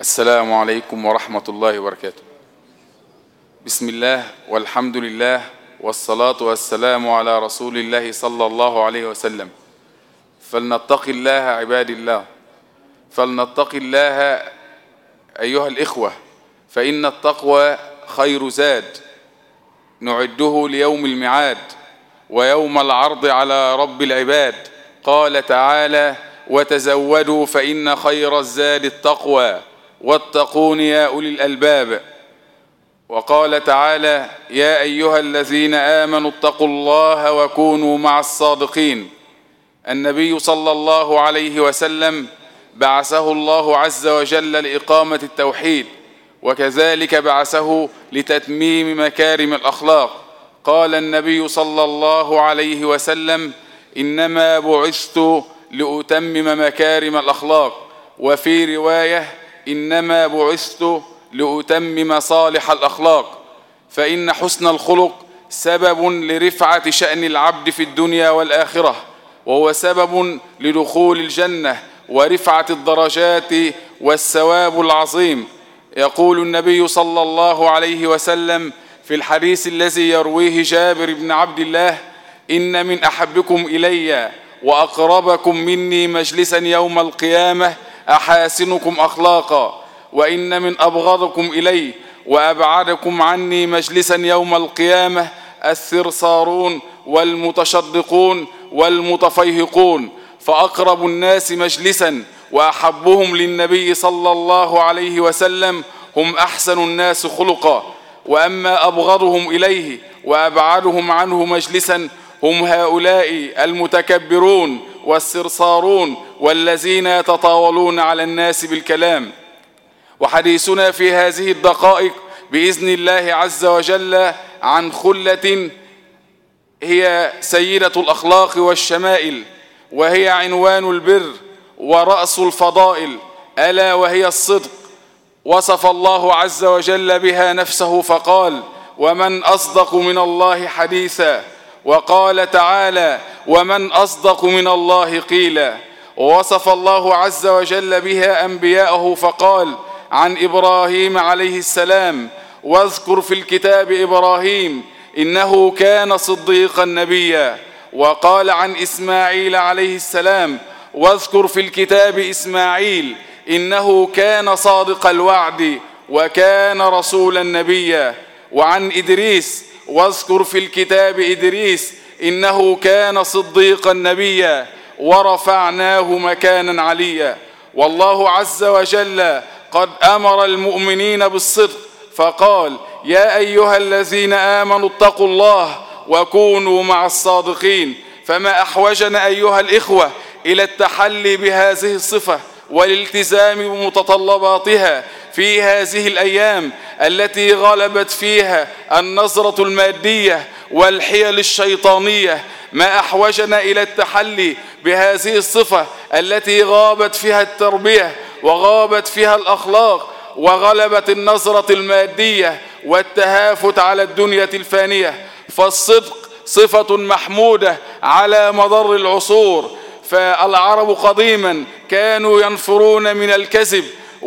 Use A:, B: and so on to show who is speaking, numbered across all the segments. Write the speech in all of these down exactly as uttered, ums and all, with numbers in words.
A: السلام عليكم ورحمة الله وبركاته. بسم الله والحمد لله والصلاة والسلام على رسول الله صلى الله عليه وسلم. فلنتق الله عباد الله، فلنتق الله أيها الإخوة، فإن التقوى خير زاد نعده ليوم الميعاد ويوم العرض على رب العباد. قال تعالى: وتزودوا فإن خير الزاد التقوى واتقون يا أولي الألباب. وقال تعالى: يا أيها الذين آمنوا اتقوا الله وكونوا مع الصادقين. النبي صلى الله عليه وسلم بعثه الله عز وجل لإقامة التوحيد، وكذلك بعثه لتتميم مكارم الأخلاق. قال النبي صلى الله عليه وسلم: إنما بعثت لأتمم مكارم الأخلاق. وفي رواية: إنما بعثت لأتمم صالح الأخلاق. فإن حسن الخلق سبب لرفعة شأن العبد في الدنيا والآخرة، وهو سبب لدخول الجنة ورفعة الدرجات والثواب العظيم. يقول النبي صلى الله عليه وسلم في الحديث الذي يرويه جابر بن عبد الله: إن من أحبكم إلي وأقربكم مني مجلسا يوم القيامة أحاسنكم أخلاقا، وإن من أبغضكم إلي وأبعدكم عني مجلسا يوم القيامة الثرصارون والمتشدقون والمتفيهقون. فأقرب الناس مجلسا وأحبهم للنبي صلى الله عليه وسلم هم أحسن الناس خلقا، وأما أبغضهم إليه وأبعدهم عنه مجلسا هم هؤلاء المتكبرون والثرصارون والذين يتطاولون على الناس بالكلام. وحديثنا في هذه الدقائق بإذن الله عز وجل عن خلة هي سيدة الأخلاق والشمائل، وهي عنوان البر ورأس الفضائل، ألا وهي الصدق. وصف الله عز وجل بها نفسه فقال: ومن أصدق من الله حديثا. وقال تعالى: ومن أصدق من الله قيلا. ووصف الله عز وجل بها أنبياءه فقال عن إبراهيم عليه السلام: واذكر في الكتاب إبراهيم إنه كان صديقا نبيا. وقال عن إسماعيل عليه السلام: واذكر في الكتاب إسماعيل إنه كان صادق الوعد وكان رسولا نبيا. وعن إدريس: واذكر في الكتاب إدريس إنه كان صديقا نبيا ورفعناه مكانا عليا. والله عز وجل قد أمر المؤمنين بالصدق فقال: يا أيها الذين آمنوا اتقوا الله وكونوا مع الصادقين. فما أحوجنا أيها الإخوة إلى التحلي بهذه الصفة والالتزام بمتطلباتها في هذه الأيام التي غلبت فيها النظرة المادية والحيل الشيطانية. ما أحوجنا إلى التحلي بهذه الصفة التي غابت فيها التربية وغابت فيها الأخلاق وغلبت النظرة المادية والتهافت على الدنيا الفانية. فالصدق صفة محمودة على مدار العصور. فالعرب قديما كانوا ينفرون من الكذب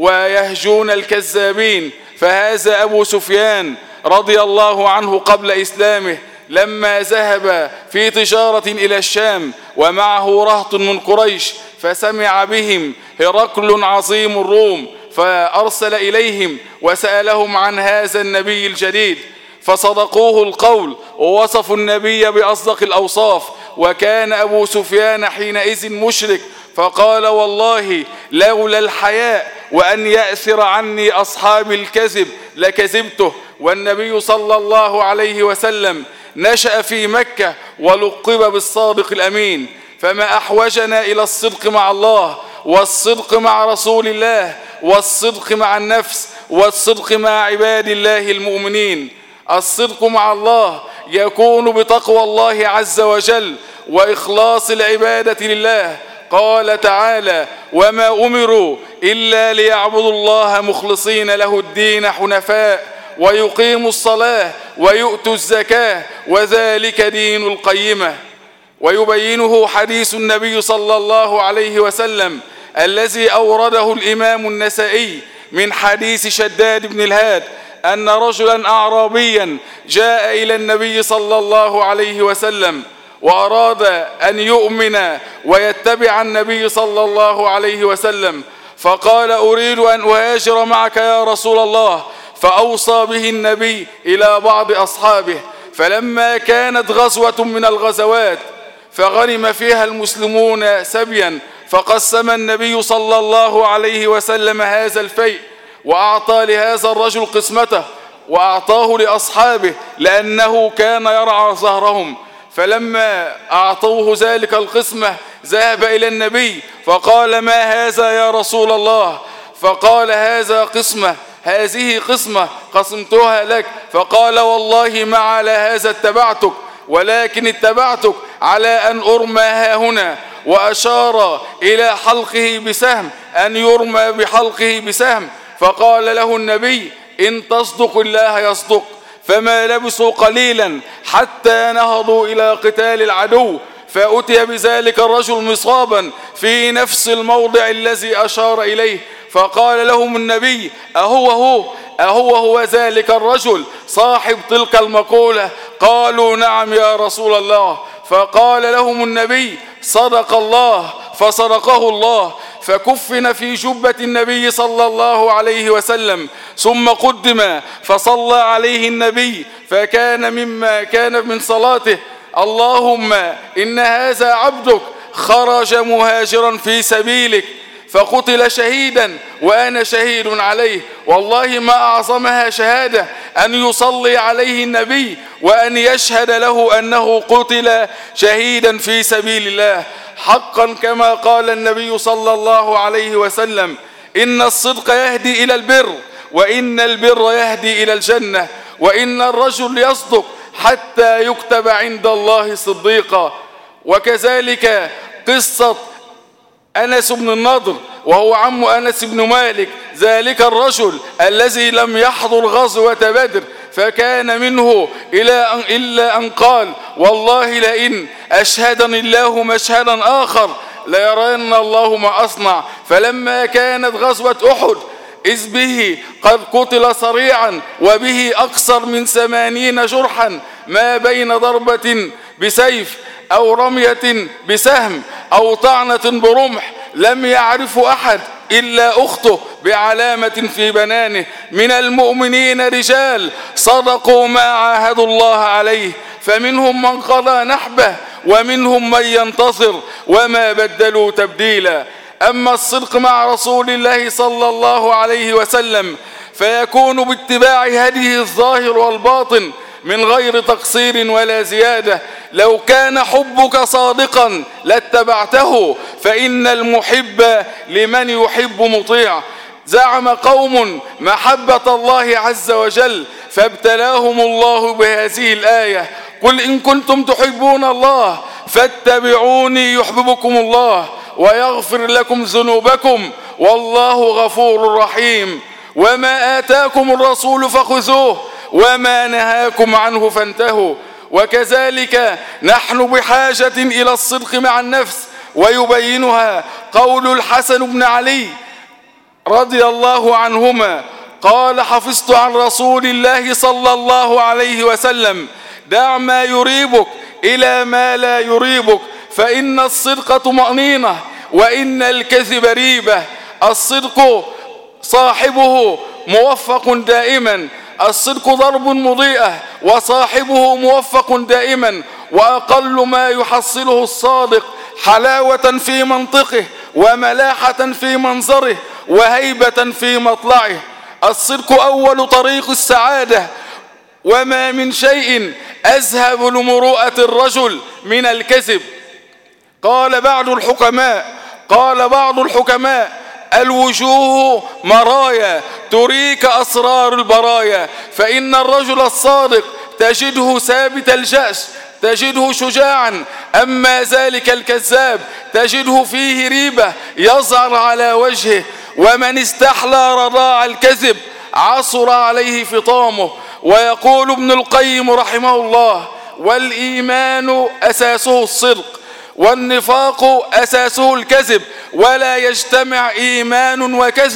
A: ويهجون الكذابين. فهذا أبو سفيان رضي الله عنه قبل إسلامه لما ذهب في تجارة إلى الشام ومعه رهط من قريش، فسمع بهم هرقل عظيم الروم، فأرسل إليهم وسألهم عن هذا النبي الجديد، فصدقوه القول ووصفوا النبي بأصدق الأوصاف. وكان أبو سفيان حينئذ مشرك، فقال: والله لولا الحياء وأن يأثر عني أصحاب الكذب لكذبته. والنبي صلى الله عليه وسلم نشأ في مكة ولقب بالصادق الأمين. فما أحوجنا إلى الصدق مع الله والصدق مع رسول الله والصدق مع النفس والصدق مع عباد الله المؤمنين. الصدق مع الله يكون بتقوى الله عز وجل وإخلاص العبادة لله. قال تعالى: وما أمروا إلا ليعبدوا الله مخلصين له الدين حنفاء ويقيموا الصلاة ويؤتوا الزكاة وذلك دين القيمة. ويبينه حديث النبي صلى الله عليه وسلم الذي أورده الإمام النسائي من حديث شداد بن الهاد أن رجلا أعرابيا جاء إلى النبي صلى الله عليه وسلم وأراد أن يؤمن ويتبع النبي صلى الله عليه وسلم، فقال أريد أن أهاجر معك يا رسول الله، فأوصى به النبي إلى بعض أصحابه. فلما كانت غزوة من الغزوات فغنم فيها المسلمون سبيا، فقسم النبي صلى الله عليه وسلم هذا الفيء وأعطى لهذا الرجل قسمته وأعطاه لأصحابه لأنه كان يرعى ظهرهم. فلما أعطوه ذلك القسمة ذهب إلى النبي فقال ما هذا يا رسول الله؟ فقال هذا قسمة، هذه قسمة قسمتها لك. فقال والله ما على هذا اتبعتك، ولكن اتبعتك على أن أرمى ها هنا، وأشار إلى حلقه بسهم أن يرمى بحلقه بسهم. فقال له النبي إن تصدق الله يصدق. فما لبثوا قليلا حتى نهضوا إلى قتال العدو، فأتي بذلك الرجل مصابا في نفس الموضع الذي أشار إليه. فقال لهم النبي أهو هو أهو هو ذلك الرجل صاحب تلك المقولة؟ قالوا نعم يا رسول الله. فقال لهم النبي صدق الله فصدقه الله. فكفن في جبة النبي صلى الله عليه وسلم، ثم قدم فصلى عليه النبي، فكان مما كان من صلاته اللهم إن هذا عبدك خرج مهاجرا في سبيلك فقتل شهيدا وأنا شهيد عليه. والله ما أعظمها شهادة أن يصلي عليه النبي وأن يشهد له أنه قتل شهيدا في سبيل الله. حقا كما قال النبي صلى الله عليه وسلم إن الصدق يهدي إلى البر، وإن البر يهدي إلى الجنة، وإن الرجل يصدق حتى يكتب عند الله صديقا. وكذلك قصة أنس بن النضر وهو عم أنس بن مالك، ذلك الرجل الذي لم يحضر غزوة بدر، فكان منه إلا أن قال والله لئن أشهدني الله مشهدا آخر ليرين الله ما أصنع. فلما كانت غزوة أحد إذ به قد قتل صريعا وبه أكثر من ثمانين جرحا، ما بين ضربة بسيف أو رمية بسهم أو طعنة برمح لم يعرف أحد إلا أخته بعلامة في بنانه. من المؤمنين رجال صدقوا ما عاهدوا الله عليه، فمنهم من قضى نحبه ومنهم من ينتصر وما بدلوا تبديلا. أما الصدق مع رسول الله صلى الله عليه وسلم فيكون باتباع هديه الظاهر والباطن من غير تقصير ولا زيادة. لو كان حبك صادقا لاتبعته، فإن المحب لمن يحب مطيع. زعم قوم محبة الله عز وجل فابتلاهم الله بهذه الآية قل إن كنتم تحبون الله فاتبعوني يحببكم الله ويغفر لكم ذنوبكم والله غفور رحيم. وما آتاكم الرسول فخذوه وما نهاكم عنه فانتهوا. وكذلك نحن بحاجة إلى الصدق مع النفس، ويبينها قول الحسن بن علي رضي الله عنهما قال حفظت عن رسول الله صلى الله عليه وسلم دع ما يريبك إلى ما لا يريبك، فإن الصدق طمأنينة وإن الكذب ريبة. الصدق صاحبه موفق دائما، الصدق ضرب مضيئة وصاحبه موفق دائما، وأقل ما يحصله الصادق حلاوة في منطقه وملاحة في منظره وهيبة في مطلعه. الصدق أول طريق السعادة، وما من شيء أذهب لمروءة الرجل من الكذب. قال بعض الحكماء قال بعض الحكماء الوجوه مرايا تريك أسرار البرايا، فإن الرجل الصادق تجده ثابت الجأش، تجده شجاعا، أما ذلك الكذاب تجده فيه ريبة يظهر على وجهه. ومن استحلى رضاع الكذب عصر عليه فطامه. ويقول ابن القيم رحمه الله والإيمان أساسه الصدق والنفاق أساسه الكذب، ولا يجتمع إيمان وكذب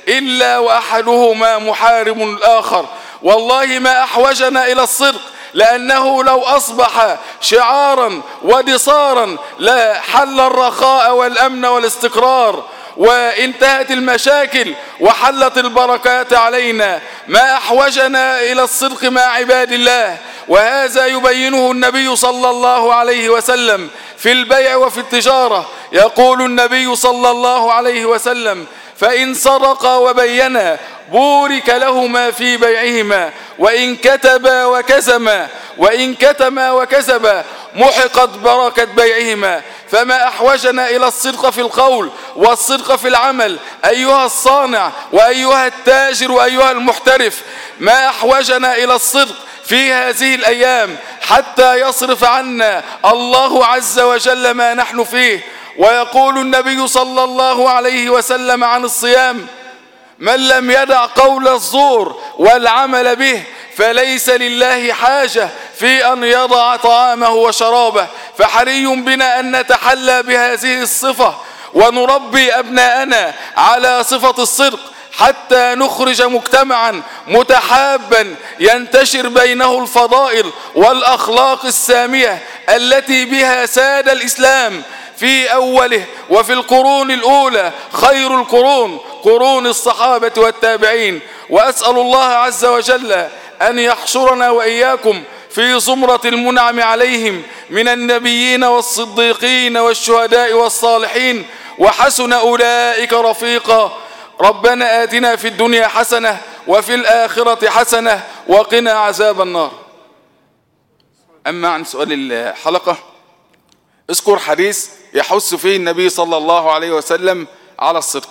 A: إلا وأحدهما محارب الآخر. والله ما أحوجنا إلى الصدق، لأنه لو أصبح شعارا ودصارا لحل الرخاء والأمن والاستقرار وانتهت المشاكل وحلت البركات علينا. ما أحوجنا إلى الصدق مع عباد الله، وهذا يبينه النبي صلى الله عليه وسلم في البيع وفي التجارة. يقول النبي صلى الله عليه وسلم: فإن صدقا وبينا بورك لهما في بيعهما، وإن كتبا وكزما وإن كتما وكذبا محقت بركة بيعهما. فما أحوجنا إلى الصدق في القول والصدق في العمل أيها الصانع وأيها التاجر وأيها المحترف. ما أحوجنا إلى الصدق في هذه الأيام حتى يصرف عنا الله عز وجل ما نحن فيه. ويقول النبي صلى الله عليه وسلم عن الصيام: من لم يدع قول الزور والعمل به فليس لله حاجة في أن يضع طعامه وشرابه. فحري بنا أن نتحلى بهذه الصفة ونربي أبناءنا على صفة الصدق حتى نخرج مجتمعا متحابا ينتشر بينه الفضائل والأخلاق السامية التي بها ساد الإسلام في أوله وفي القرون الأولى. خير القرون قرون الصحابة والتابعين. وأسأل الله عز وجل أن يحشرنا وإياكم في زمرة المنعم عليهم من النبيين والصديقين والشهداء والصالحين، وحسن أولئك رفيقا. ربنا آتنا في الدنيا حسنة وفي الآخرة حسنة وقنا عذاب النار. أما عن سؤال الحلقة، اذكر حديث يحث فيه النبي صلى الله عليه وسلم على الصدق.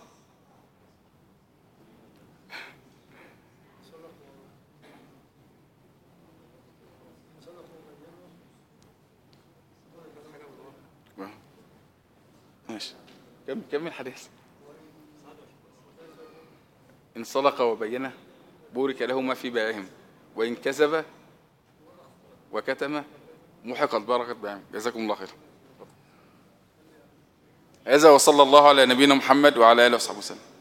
A: ماشي، كمل كمل الحديث. إن صدق وبين بورك لهما في بيعهم، وإن كذب وكتم محقت بركة بيعهم. جزاكم الله خير. هذا وصلى الله على نبينا محمد وعلى آله وصحبه وسلم.